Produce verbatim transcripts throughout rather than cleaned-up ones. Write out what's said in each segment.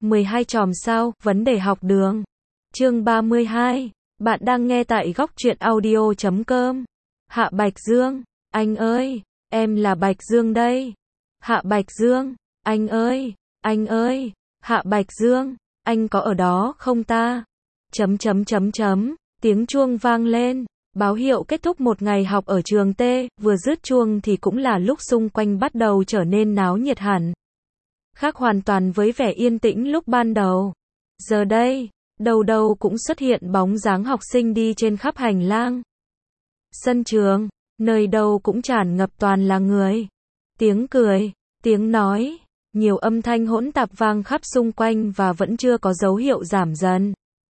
mười hai chòm sao, vấn đề học đường. Chương ba mươi hai. Bạn đang nghe tại góc truyện audio chấm com. Hạ Bạch Dương, anh ơi, em là Bạch Dương đây. Hạ Bạch Dương, anh ơi, anh ơi, Hạ Bạch Dương, anh có ở đó không ta? Chấm chấm chấm chấm, tiếng chuông vang lên, báo hiệu kết thúc một ngày học ở trường T, vừa dứt chuông thì cũng là lúc xung quanh bắt đầu trở nên náo nhiệt hẳn. Khác hoàn toàn với vẻ yên tĩnh lúc ban đầu. Giờ đây, đầu đầu cũng xuất hiện bóng dáng học sinh đi trên khắp hành lang. Sân trường, nơi đâu cũng tràn ngập toàn là người. Tiếng cười, tiếng nói, nhiều âm thanh hỗn tạp vang khắp xung quanh và vẫn chưa có dấu hiệu giảm dần.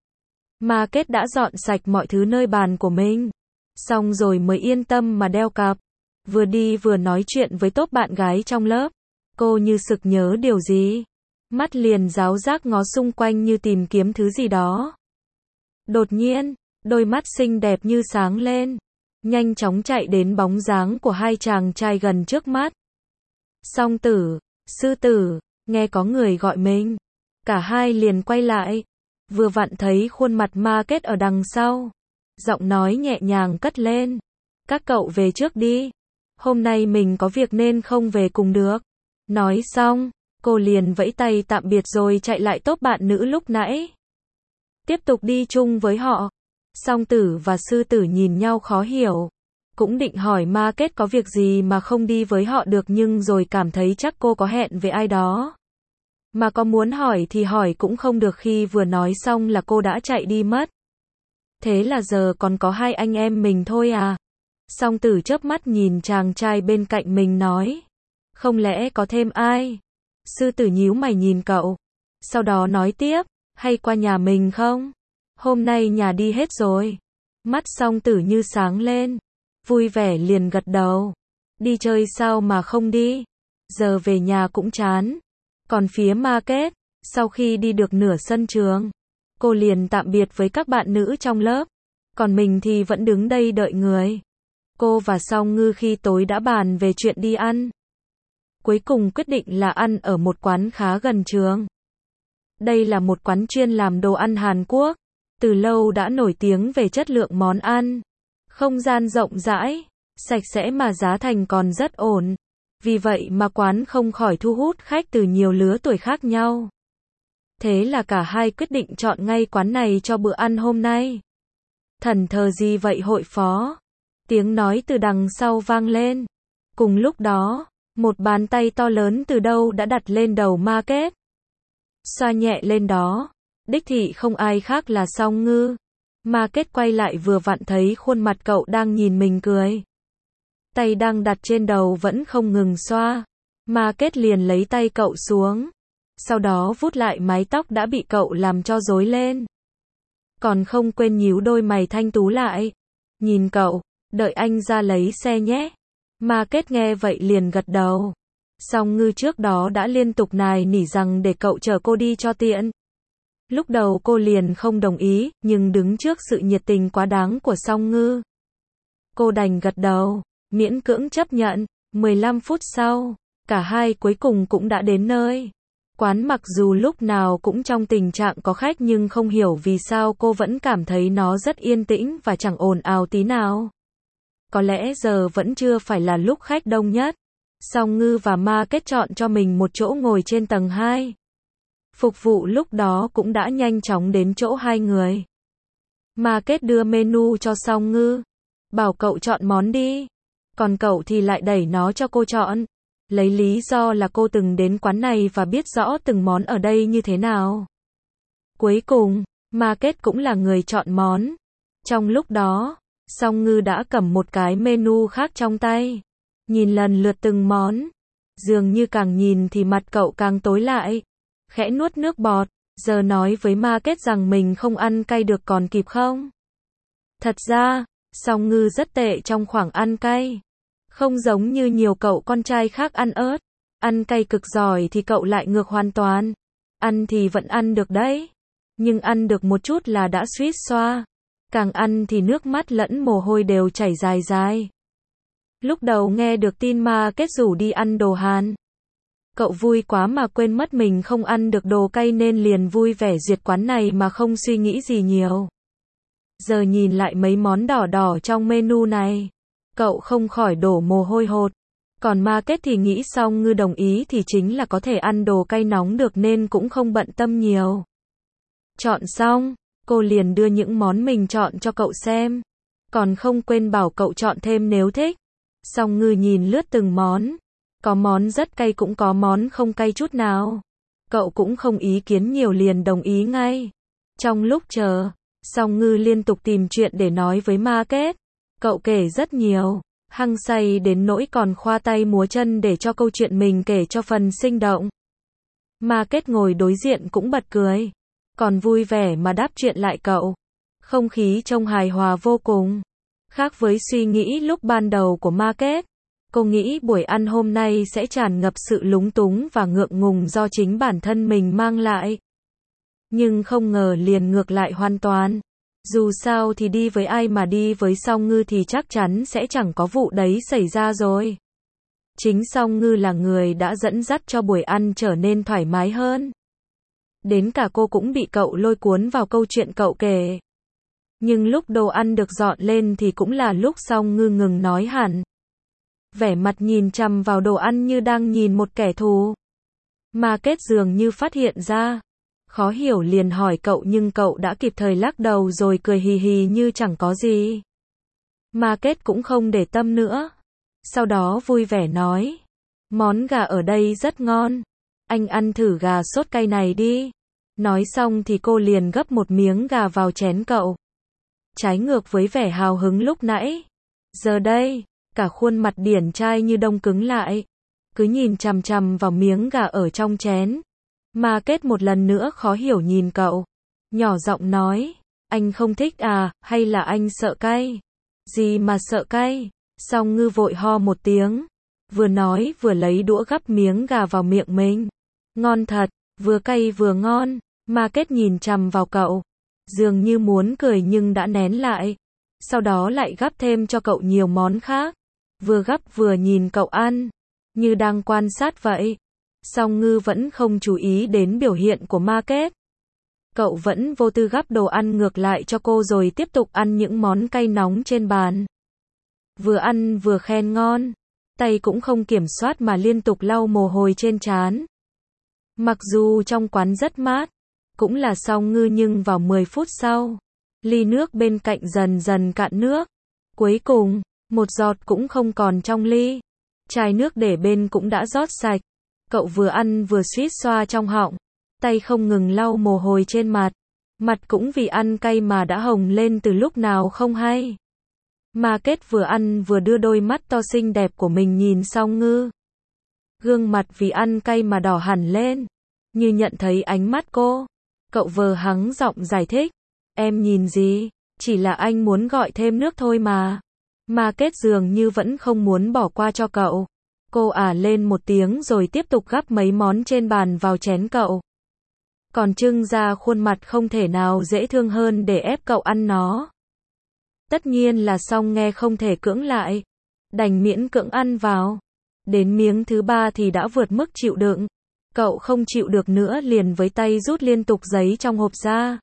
Market đã dọn sạch mọi thứ nơi bàn của mình. Xong rồi mới yên tâm mà đeo cặp. Vừa đi vừa nói chuyện với tốp bạn gái trong lớp. Cô như sực nhớ điều gì. Mắt liền ráo rác ngó xung quanh như tìm kiếm thứ gì đó. Đột nhiên, đôi mắt xinh đẹp như sáng lên. Nhanh chóng chạy đến bóng dáng của hai chàng trai gần trước mắt. Song Tử, Sư Tử, nghe có người gọi mình. Cả hai liền quay lại. Vừa vặn thấy khuôn mặt Market ở đằng sau. Giọng nói nhẹ nhàng cất lên. Các cậu về trước đi. Hôm nay mình có việc nên không về cùng được. Nói xong, cô liền vẫy tay tạm biệt rồi chạy lại tốp bạn nữ lúc nãy. Tiếp tục đi chung với họ. Song Tử và Sư Tử nhìn nhau khó hiểu. Cũng định hỏi Market có việc gì mà không đi với họ được nhưng rồi cảm thấy chắc cô có hẹn với ai đó. Mà có muốn hỏi thì hỏi cũng không được khi vừa nói xong là cô đã chạy đi mất. Thế là giờ còn có hai anh em mình thôi à? Song Tử chớp mắt nhìn chàng trai bên cạnh mình nói. Không lẽ có thêm ai? Sư Tử nhíu mày nhìn cậu. Sau đó nói tiếp, hay qua nhà mình không? Hôm nay nhà đi hết rồi. Mắt Song Tử như sáng lên. Vui vẻ liền gật đầu. Đi chơi sao mà không đi? Giờ về nhà cũng chán. Còn phía Market, sau khi đi được nửa sân trường, cô liền tạm biệt với các bạn nữ trong lớp. Còn mình thì vẫn đứng đây đợi người. Cô và Song Ngư khi tối đã bàn về chuyện đi ăn. Cuối cùng quyết định là ăn ở một quán khá gần trường. Đây là một quán chuyên làm đồ ăn Hàn Quốc. Từ lâu đã nổi tiếng về chất lượng món ăn. Không gian rộng rãi, sạch sẽ mà giá thành còn rất ổn. Vì vậy mà quán không khỏi thu hút khách từ nhiều lứa tuổi khác nhau. Thế là cả hai quyết định chọn ngay quán này cho bữa ăn hôm nay. Thần thờ gì vậy hội phó? Tiếng nói từ đằng sau vang lên. Cùng lúc đó, một bàn tay to lớn từ đâu đã đặt lên đầu Market. Xoa nhẹ lên đó. Đích thị không ai khác là Song Ngư. Market quay lại vừa vặn thấy khuôn mặt cậu đang nhìn mình cười. Tay đang đặt trên đầu vẫn không ngừng xoa. Market liền lấy tay cậu xuống. Sau đó vuốt lại mái tóc đã bị cậu làm cho rối lên. Còn không quên nhíu đôi mày thanh tú lại. Nhìn cậu, đợi anh ra lấy xe nhé. Market nghe vậy liền gật đầu. Song Ngư trước đó đã liên tục nài nỉ rằng để cậu chở cô đi cho tiện. Lúc đầu cô liền không đồng ý, nhưng đứng trước sự nhiệt tình quá đáng của Song Ngư, cô đành gật đầu, miễn cưỡng chấp nhận. mười lăm phút sau, cả hai cuối cùng cũng đã đến nơi. Quán mặc dù lúc nào cũng trong tình trạng có khách nhưng không hiểu vì sao cô vẫn cảm thấy nó rất yên tĩnh và chẳng ồn ào tí nào. Có lẽ giờ vẫn chưa phải là lúc khách đông nhất. Song Ngư và Market chọn cho mình một chỗ ngồi trên tầng hai. Phục vụ lúc đó cũng đã nhanh chóng đến chỗ hai người. Market đưa menu cho Song Ngư. Bảo cậu chọn món đi. Còn cậu thì lại đẩy nó cho cô chọn. Lấy lý do là cô từng đến quán này và biết rõ từng món ở đây như thế nào. Cuối cùng, Market cũng là người chọn món. Trong lúc đó, Song Ngư đã cầm một cái menu khác trong tay. Nhìn lần lượt từng món. Dường như càng nhìn thì mặt cậu càng tối lại. Khẽ nuốt nước bọt, giờ nói với Market rằng mình không ăn cay được còn kịp không? Thật ra, Song Ngư rất tệ trong khoảng ăn cay. Không giống như nhiều cậu con trai khác ăn ớt. Ăn cay cực giỏi thì cậu lại ngược hoàn toàn. Ăn thì vẫn ăn được đấy. Nhưng ăn được một chút là đã suýt xoa. Càng ăn thì nước mắt lẫn mồ hôi đều chảy dài dài. Lúc đầu nghe được tin Market rủ đi ăn đồ Hàn, Cậu vui quá mà quên mất mình không ăn được đồ cay nên liền vui vẻ duyệt quán này mà không suy nghĩ gì nhiều. Giờ nhìn lại mấy món đỏ đỏ trong menu này, cậu không khỏi đổ mồ hôi hột. Còn Market thì nghĩ Song Ngư đồng ý thì chính là có thể ăn đồ cay nóng được nên cũng không bận tâm nhiều. Chọn xong, cô liền đưa những món mình chọn cho cậu xem. Còn không quên bảo cậu chọn thêm nếu thích. Song Ngư nhìn lướt từng món. Có món rất cay cũng có món không cay chút nào. Cậu cũng không ý kiến nhiều liền đồng ý ngay. Trong lúc chờ, Song Ngư liên tục tìm chuyện để nói với Market. Cậu kể rất nhiều, hăng say đến nỗi còn khoa tay múa chân để cho câu chuyện mình kể cho phần sinh động. Market ngồi đối diện cũng bật cười, còn vui vẻ mà đáp chuyện lại cậu. Không khí trông hài hòa vô cùng. Khác với suy nghĩ lúc ban đầu của Market, cô nghĩ buổi ăn hôm nay sẽ tràn ngập sự lúng túng và ngượng ngùng do chính bản thân mình mang lại. Nhưng không ngờ liền ngược lại hoàn toàn. Dù sao thì đi với ai mà đi với Song Ngư thì chắc chắn sẽ chẳng có vụ đấy xảy ra rồi. Chính Song Ngư là người đã dẫn dắt cho buổi ăn trở nên thoải mái hơn. Đến cả cô cũng bị cậu lôi cuốn vào câu chuyện cậu kể. Nhưng lúc đồ ăn được dọn lên thì cũng là lúc Song Ngư ngừng nói hẳn. Vẻ mặt nhìn chằm vào đồ ăn như đang nhìn một kẻ thù. Market dường như phát hiện ra. Khó hiểu liền hỏi cậu nhưng cậu đã kịp thời lắc đầu rồi cười hì hì như chẳng có gì. Market cũng không để tâm nữa. Sau đó vui vẻ nói. Món gà ở đây rất ngon. Anh ăn thử gà sốt cay này đi. Nói xong thì cô liền gấp một miếng gà vào chén cậu. Trái ngược với vẻ hào hứng lúc nãy. Giờ đây, cả khuôn mặt điển trai như đông cứng lại. Cứ nhìn chằm chằm vào miếng gà ở trong chén. Market một lần nữa khó hiểu nhìn cậu. Nhỏ giọng nói. Anh không thích à, hay là anh sợ cay? Gì mà sợ cay? Song Ngư vội ho một tiếng. Vừa nói vừa lấy đũa gắp miếng gà vào miệng mình. Ngon thật, vừa cay vừa ngon. Market nhìn chằm vào cậu. Dường như muốn cười nhưng đã nén lại. Sau đó lại gắp thêm cho cậu nhiều món khác. Vừa gắp vừa nhìn cậu ăn. Như đang quan sát vậy. Song Ngư vẫn không chú ý đến biểu hiện của Market. Cậu vẫn vô tư gắp đồ ăn ngược lại cho cô rồi tiếp tục ăn những món cay nóng trên bàn. Vừa ăn vừa khen ngon. Tay cũng không kiểm soát mà liên tục lau mồ hôi trên trán. Mặc dù trong quán rất mát, cũng là Song Ngư nhưng vào mười phút sau, ly nước bên cạnh dần dần cạn nước. Cuối cùng, một giọt cũng không còn trong ly. Chai nước để bên cũng đã rót sạch. Cậu vừa ăn vừa suýt xoa trong họng. Tay không ngừng lau mồ hôi trên mặt. Mặt cũng vì ăn cay mà đã hồng lên từ lúc nào không hay. Market vừa ăn vừa đưa đôi mắt to xinh đẹp của mình nhìn Song Ngư. Gương mặt vì ăn cay mà đỏ hẳn lên. Như nhận thấy ánh mắt cô. Cậu vờ hắng giọng giải thích. Em nhìn gì? Chỉ là anh muốn gọi thêm nước thôi mà. Market dường như vẫn không muốn bỏ qua cho cậu. Cô ả lên một tiếng rồi tiếp tục gắp mấy món trên bàn vào chén cậu. Còn trưng ra khuôn mặt không thể nào dễ thương hơn để ép cậu ăn nó. Tất nhiên là Song nghe không thể cưỡng lại. Đành miễn cưỡng ăn vào. Đến miếng thứ ba thì đã vượt mức chịu đựng. Cậu không chịu được nữa liền với tay rút liên tục giấy trong hộp ra.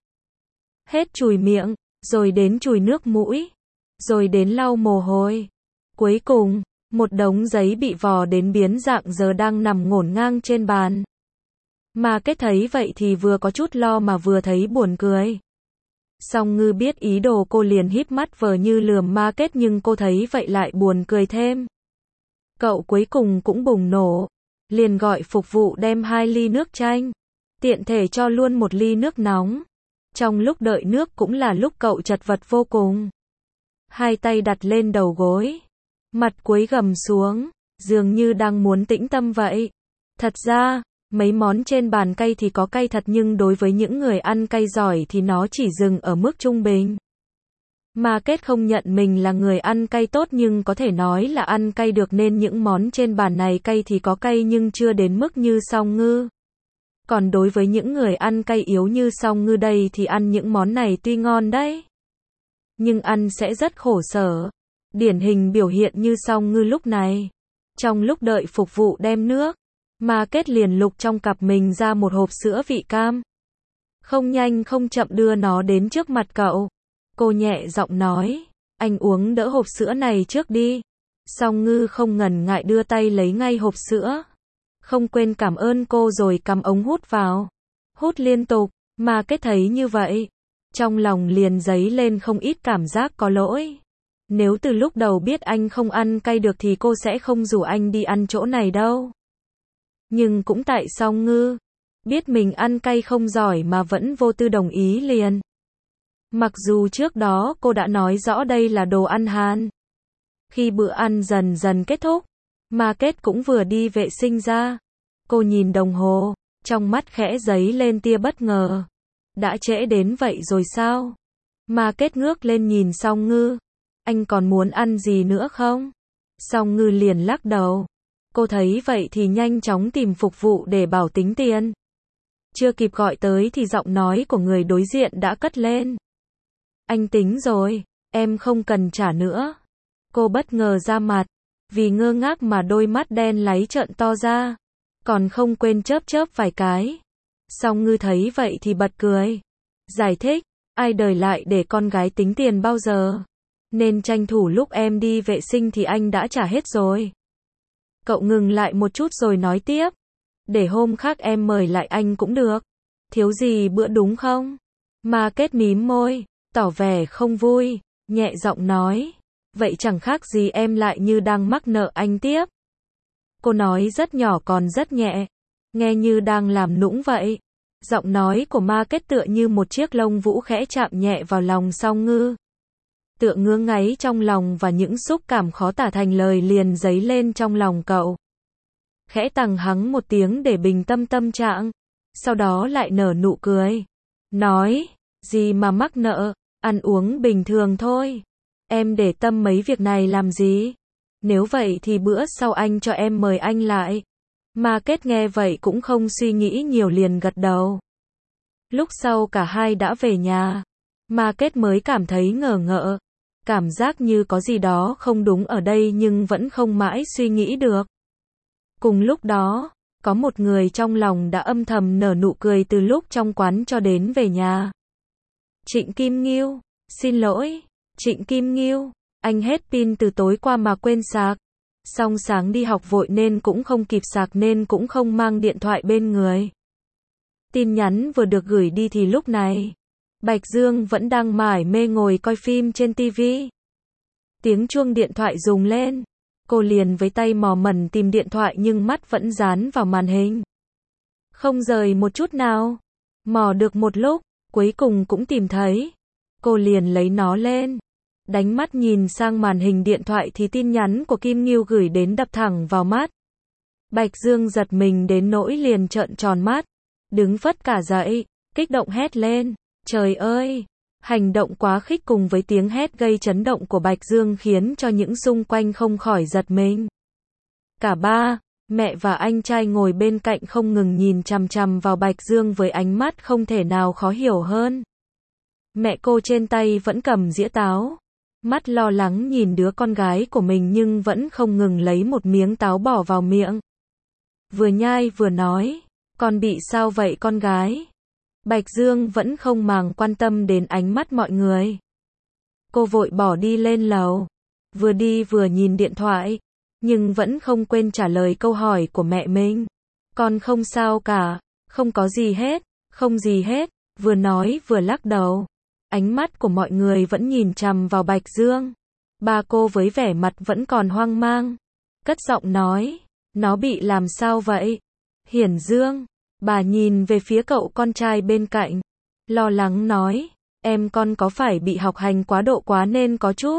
Hết chùi miệng, rồi đến chùi nước mũi, rồi đến lau mồ hôi. Cuối cùng, một đống giấy bị vò đến biến dạng giờ đang nằm ngổn ngang trên bàn. Market thấy vậy thì vừa có chút lo mà vừa thấy buồn cười. Song Ngư biết ý đồ cô liền híp mắt vờ như lườm Market nhưng cô thấy vậy lại buồn cười thêm. Cậu cuối cùng cũng bùng nổ. Liền gọi phục vụ đem hai ly nước chanh. Tiện thể cho luôn một ly nước nóng. Trong lúc đợi nước cũng là lúc cậu chật vật vô cùng. Hai tay đặt lên đầu gối. Mặt cúi gằm xuống. Dường như đang muốn tĩnh tâm vậy. Thật ra, mấy món trên bàn cay thì có cay thật nhưng đối với những người ăn cay giỏi thì nó chỉ dừng ở mức trung bình. Market không nhận mình là người ăn cay tốt nhưng có thể nói là ăn cay được nên những món trên bàn này cay thì có cay nhưng chưa đến mức như Song Ngư. Còn đối với những người ăn cay yếu như Song Ngư đây thì ăn những món này tuy ngon đấy, nhưng ăn sẽ rất khổ sở. Điển hình biểu hiện như Song Ngư lúc này. Trong lúc đợi phục vụ đem nước, Mà Kết liền lục trong cặp mình ra một hộp sữa vị cam. Không nhanh không chậm đưa nó đến trước mặt cậu. Cô nhẹ giọng nói, anh uống đỡ hộp sữa này trước đi. Song Ngư không ngần ngại đưa tay lấy ngay hộp sữa. Không quên cảm ơn cô rồi cắm ống hút vào. Hút liên tục, mà Kết thấy như vậy. Trong lòng liền dấy lên không ít cảm giác có lỗi. Nếu từ lúc đầu biết anh không ăn cay được thì cô sẽ không rủ anh đi ăn chỗ này đâu. Nhưng cũng tại Song Ngư biết mình ăn cay không giỏi mà vẫn vô tư đồng ý liền. Mặc dù trước đó cô đã nói rõ đây là đồ ăn Hàn. Khi bữa ăn dần dần kết thúc, mà Kết cũng vừa đi vệ sinh ra. Cô nhìn đồng hồ, trong mắt khẽ dấy lên tia bất ngờ. Đã trễ đến vậy rồi sao? Mà Kết ngước lên nhìn Song Ngư. Anh còn muốn ăn gì nữa không? Song Ngư liền lắc đầu. Cô thấy vậy thì nhanh chóng tìm phục vụ để bảo tính tiền. Chưa kịp gọi tới thì giọng nói của người đối diện đã cất lên. Anh tính rồi, em không cần trả nữa. Cô bất ngờ ra mặt, vì ngơ ngác mà đôi mắt đen láy trợn to ra, còn không quên chớp chớp vài cái. Song Ngư thấy vậy thì bật cười. Giải thích, ai đời lại để con gái tính tiền bao giờ. Nên tranh thủ lúc em đi vệ sinh thì anh đã trả hết rồi. Cậu ngừng lại một chút rồi nói tiếp. Để hôm khác em mời lại anh cũng được. Thiếu gì bữa đúng không? Mà Kết mím môi, tỏ vẻ không vui, nhẹ giọng nói. Vậy chẳng khác gì em lại như đang mắc nợ anh tiếp. Cô nói rất nhỏ còn rất nhẹ, nghe như đang làm nũng vậy. Giọng nói của Ma Kết tựa như một chiếc lông vũ khẽ chạm nhẹ vào lòng Song Ngư. Tựa ngứa ngáy trong lòng và những xúc cảm khó tả thành lời liền dấy lên trong lòng cậu. Khẽ tằng hắng một tiếng để bình tâm tâm trạng, sau đó lại nở nụ cười. Nói, gì mà mắc nợ, ăn uống bình thường thôi. Em để tâm mấy việc này làm gì? Nếu vậy thì bữa sau anh cho em mời anh lại. Mà Kết nghe vậy cũng không suy nghĩ nhiều liền gật đầu. Lúc sau cả hai đã về nhà. Mà Kết mới cảm thấy ngờ ngợ. Cảm giác như có gì đó không đúng ở đây nhưng vẫn không mãi suy nghĩ được. Cùng lúc đó, có một người trong lòng đã âm thầm nở nụ cười từ lúc trong quán cho đến về nhà. Trịnh Kim Nghiêu, xin lỗi, Trịnh Kim Nghiêu, anh hết pin từ tối qua mà quên sạc. Xong sáng đi học vội nên cũng không kịp sạc nên cũng không mang điện thoại bên người. Tin nhắn vừa được gửi đi thì lúc này, Bạch Dương vẫn đang mải mê ngồi coi phim trên tivi. Tiếng chuông điện thoại rung lên. Cô liền với tay mò mẩn tìm điện thoại nhưng mắt vẫn dán vào màn hình. Không rời một chút nào. Mò được một lúc, cuối cùng cũng tìm thấy. Cô liền lấy nó lên. Đánh mắt nhìn sang màn hình điện thoại thì tin nhắn của Kim Nghiêu gửi đến đập thẳng vào mắt. Bạch Dương giật mình đến nỗi liền trợn tròn mắt. Đứng phất cả dậy, kích động hét lên. Trời ơi! Hành động quá khích cùng với tiếng hét gây chấn động của Bạch Dương khiến cho những xung quanh không khỏi giật mình. Cả ba, mẹ và anh trai ngồi bên cạnh không ngừng nhìn chằm chằm vào Bạch Dương với ánh mắt không thể nào khó hiểu hơn. Mẹ cô trên tay vẫn cầm dĩa táo. Mắt lo lắng nhìn đứa con gái của mình nhưng vẫn không ngừng lấy một miếng táo bỏ vào miệng. Vừa nhai vừa nói, con bị sao vậy con gái? Bạch Dương vẫn không màng quan tâm đến ánh mắt mọi người. Cô vội bỏ đi lên lầu, vừa đi vừa nhìn điện thoại, nhưng vẫn không quên trả lời câu hỏi của mẹ mình. Con không sao cả, không có gì hết, không gì hết, vừa nói vừa lắc đầu. Ánh mắt của mọi người vẫn nhìn chằm vào Bạch Dương. Ba cô với vẻ mặt vẫn còn hoang mang, cất giọng nói, nó bị làm sao vậy? Hiển Dương. Bà nhìn về phía cậu con trai bên cạnh, lo lắng nói, em con có phải bị học hành quá độ quá nên có chút.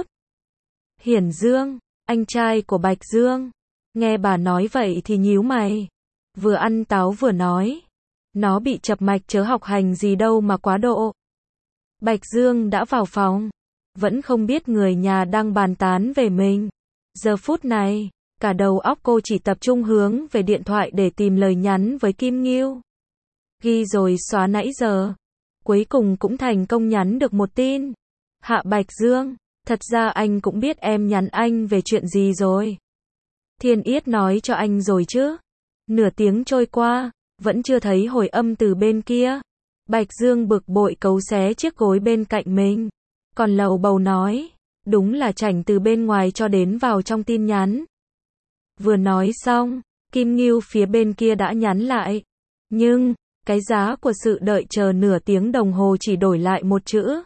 Hiển Dương, anh trai của Bạch Dương, nghe bà nói vậy thì nhíu mày, vừa ăn táo vừa nói, nó bị chập mạch chớ học hành gì đâu mà quá độ. Bạch Dương đã vào phòng, vẫn không biết người nhà đang bàn tán về mình. Giờ phút này, cả đầu óc cô chỉ tập trung hướng về điện thoại để tìm lời nhắn với Kim Nghiêu. Ghi rồi xóa nãy giờ. Cuối cùng cũng thành công nhắn được một tin. Hạ Bạch Dương, thật ra anh cũng biết em nhắn anh về chuyện gì rồi. Thiên Yết nói cho anh rồi chứ. Nửa tiếng trôi qua, vẫn chưa thấy hồi âm từ bên kia. Bạch Dương bực bội cấu xé chiếc gối bên cạnh mình. Còn lầu bầu nói, đúng là chảnh từ bên ngoài cho đến vào trong tin nhắn. Vừa nói xong, Kim Ngưu phía bên kia đã nhắn lại. Nhưng, cái giá của sự đợi chờ nửa tiếng đồng hồ chỉ đổi lại một chữ.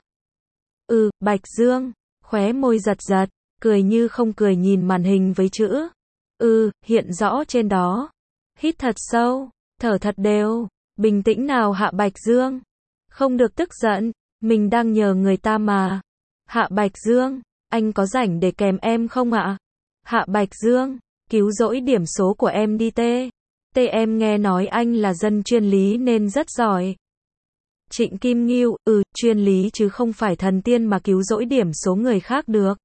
Ừ, Bạch Dương, khóe môi giật giật, cười như không cười nhìn màn hình với chữ. Ừ, hiện rõ trên đó. Hít thật sâu, thở thật đều, bình tĩnh nào Hạ Bạch Dương. Không được tức giận, mình đang nhờ người ta mà. Hạ Bạch Dương, anh có rảnh để kèm em không ạ? Hạ Bạch Dương, cứu rỗi điểm số của em đi tê. Tê em nghe nói anh là dân chuyên lý nên rất giỏi. Trịnh Kim Ngưu, ừ, chuyên lý chứ không phải thần tiên mà cứu rỗi điểm số người khác được.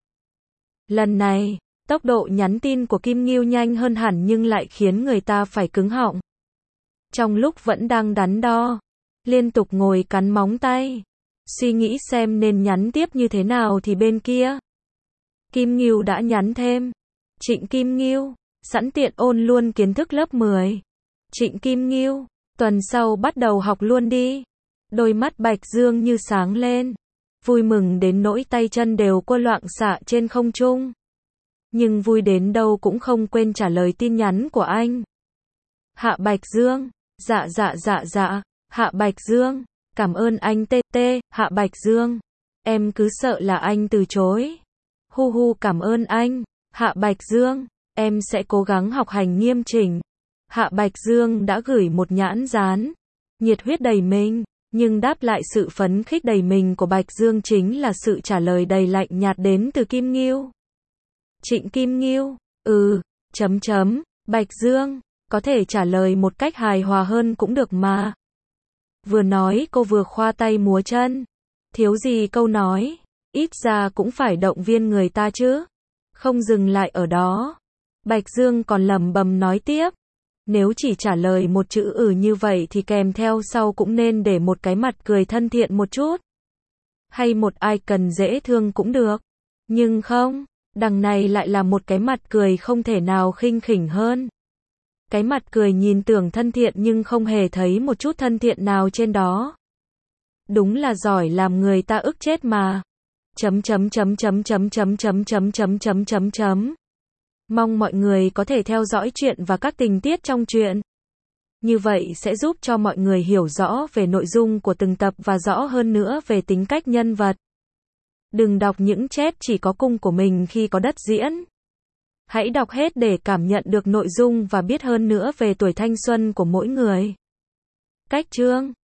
Lần này, tốc độ nhắn tin của Kim Ngưu nhanh hơn hẳn nhưng lại khiến người ta phải cứng họng. Trong lúc vẫn đang đắn đo, liên tục ngồi cắn móng tay, suy nghĩ xem nên nhắn tiếp như thế nào thì bên kia. Kim Ngưu đã nhắn thêm. Trịnh Kim Ngưu, sẵn tiện ôn luôn kiến thức lớp mười. Trịnh Kim Ngưu, tuần sau bắt đầu học luôn đi. Đôi mắt Bạch Dương như sáng lên, vui mừng đến nỗi tay chân đều quơ loạng xạ trên không trung. Nhưng vui đến đâu cũng không quên trả lời tin nhắn của anh. Hạ Bạch Dương, dạ dạ dạ dạ, Hạ Bạch Dương, cảm ơn anh tê tê, Hạ Bạch Dương, em cứ sợ là anh từ chối. Hu hu cảm ơn anh, Hạ Bạch Dương, em sẽ cố gắng học hành nghiêm chỉnh. Hạ Bạch Dương đã gửi một nhãn dán, nhiệt huyết đầy mình, nhưng đáp lại sự phấn khích đầy mình của Bạch Dương chính là sự trả lời đầy lạnh nhạt đến từ Kim Ngưu. Trịnh Kim Ngưu, ừ, chấm chấm, Bạch Dương, có thể trả lời một cách hài hòa hơn cũng được mà. Vừa nói cô vừa khoa tay múa chân. Thiếu gì câu nói, ít ra cũng phải động viên người ta chứ. Không dừng lại ở đó. Bạch Dương còn lẩm bẩm nói tiếp. Nếu chỉ trả lời một chữ ừ như vậy thì kèm theo sau cũng nên để một cái mặt cười thân thiện một chút. Hay một icon dễ thương cũng được. Nhưng không, đằng này lại là một cái mặt cười không thể nào khinh khỉnh hơn. Cái mặt cười nhìn tưởng thân thiện nhưng không hề thấy một chút thân thiện nào trên đó. Đúng là giỏi làm người ta ức chết mà. Chấm chấm chấm chấm chấm chấm chấm chấm chấm chấm chấm chấm. Mong mọi người có thể theo dõi chuyện và các tình tiết trong truyện. Như vậy sẽ giúp cho mọi người hiểu rõ về nội dung của từng tập và rõ hơn nữa về tính cách nhân vật. Đừng đọc những chép chỉ có cung của mình khi có đất diễn. Hãy đọc hết để cảm nhận được nội dung và biết hơn nữa về tuổi thanh xuân của mỗi người. Cách chương